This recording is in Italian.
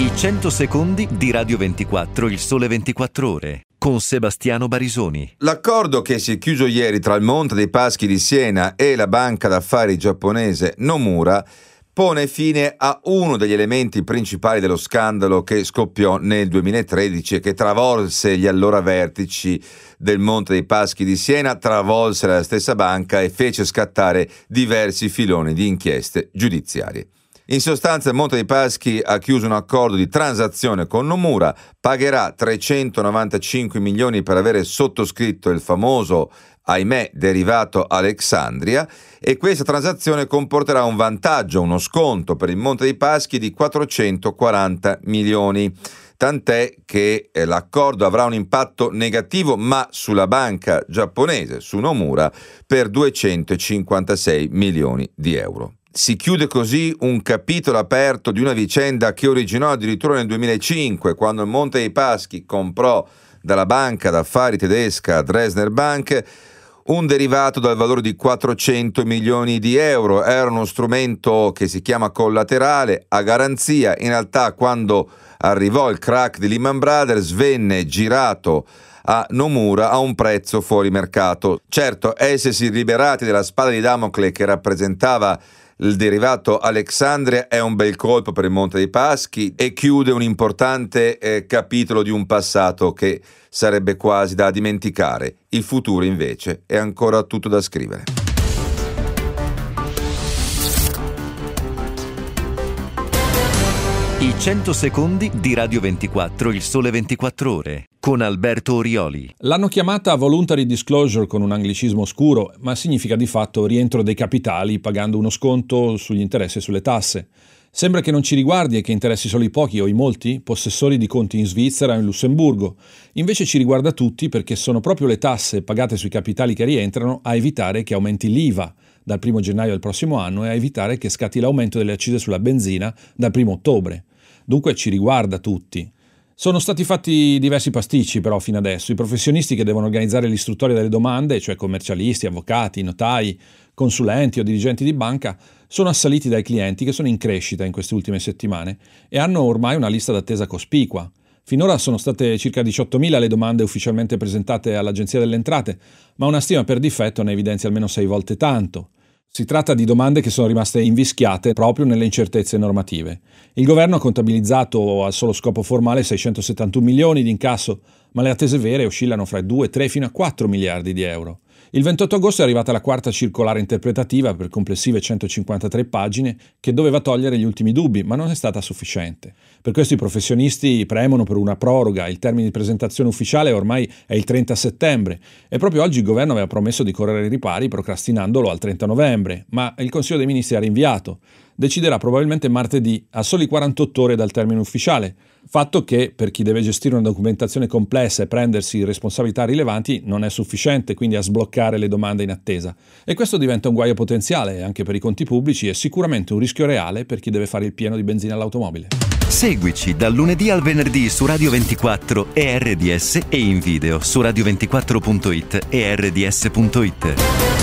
I 100 secondi di Radio 24, il Sole 24 Ore, con Sebastiano Barisoni. L'accordo che si è chiuso ieri tra il Monte dei Paschi di Siena e la banca d'affari giapponese Nomura pone fine a uno degli elementi principali dello scandalo che scoppiò nel 2013 e che travolse gli allora vertici del Monte dei Paschi di Siena, travolse la stessa banca e fece scattare diversi filoni di inchieste giudiziarie. In sostanza il Monte dei Paschi ha chiuso un accordo di transazione con Nomura, pagherà 395 milioni per avere sottoscritto il famoso, ahimè, derivato Alexandria, e questa transazione comporterà un vantaggio, uno sconto per il Monte dei Paschi di 440 milioni. Tant'è che l'accordo avrà un impatto negativo, ma sulla banca giapponese, su Nomura, per 256 milioni di euro. Si chiude così un capitolo aperto di una vicenda che originò addirittura nel 2005, quando il Monte dei Paschi comprò dalla banca d'affari tedesca Dresdner Bank un derivato dal valore di 400 milioni di euro. Era uno strumento che si chiama collaterale a garanzia. In realtà, quando arrivò il crack di Lehman Brothers, venne girato a Nomura a un prezzo fuori mercato. Certo, essersi liberati della spada di Damocle che rappresentava il derivato Alexandria è un bel colpo per il Monte dei Paschi e chiude un importante capitolo di un passato che sarebbe quasi da dimenticare. Il futuro invece è ancora tutto da scrivere. I 100 secondi di Radio 24, il Sole 24 Ore, con Alberto Orioli. L'hanno chiamata voluntary disclosure con un anglicismo oscuro, ma significa di fatto rientro dei capitali pagando uno sconto sugli interessi e sulle tasse. Sembra che non ci riguardi e che interessi solo i pochi o i molti possessori di conti in Svizzera o in Lussemburgo. Invece ci riguarda tutti, perché sono proprio le tasse pagate sui capitali che rientrano a evitare che aumenti l'IVA dal 1 gennaio del prossimo anno e a evitare che scatti l'aumento delle accise sulla benzina dal 1 ottobre. Dunque ci riguarda tutti. Sono stati fatti diversi pasticci però fino adesso. I professionisti che devono organizzare l'istruttoria delle domande, cioè commercialisti, avvocati, notai, consulenti o dirigenti di banca, sono assaliti dai clienti che sono in crescita in queste ultime settimane e hanno ormai una lista d'attesa cospicua. Finora sono state circa 18.000 le domande ufficialmente presentate all'Agenzia delle Entrate, ma una stima per difetto ne evidenzia almeno 6 volte tanto. Si tratta di domande che sono rimaste invischiate proprio nelle incertezze normative. Il governo ha contabilizzato al solo scopo formale 671 milioni di incasso, ma le attese vere oscillano fra i 2, 3 fino a 4 miliardi di euro. Il 28 agosto è arrivata la quarta circolare interpretativa per complessive 153 pagine che doveva togliere gli ultimi dubbi, ma non è stata sufficiente. Per questo i professionisti premono per una proroga. Il termine di presentazione ufficiale ormai è il 30 settembre e proprio oggi il governo aveva promesso di correre ai ripari procrastinandolo al 30 novembre, ma il Consiglio dei Ministri ha rinviato. Deciderà probabilmente martedì, a soli 48 ore dal termine ufficiale, fatto che per chi deve gestire una documentazione complessa e prendersi responsabilità rilevanti non è sufficiente quindi a sbloccare le domande in attesa. E questo diventa un guaio potenziale anche per i conti pubblici e sicuramente un rischio reale per chi deve fare il pieno di benzina all'automobile. Seguici dal lunedì al venerdì su Radio 24 e RDS e in video su radio24.it e rds.it.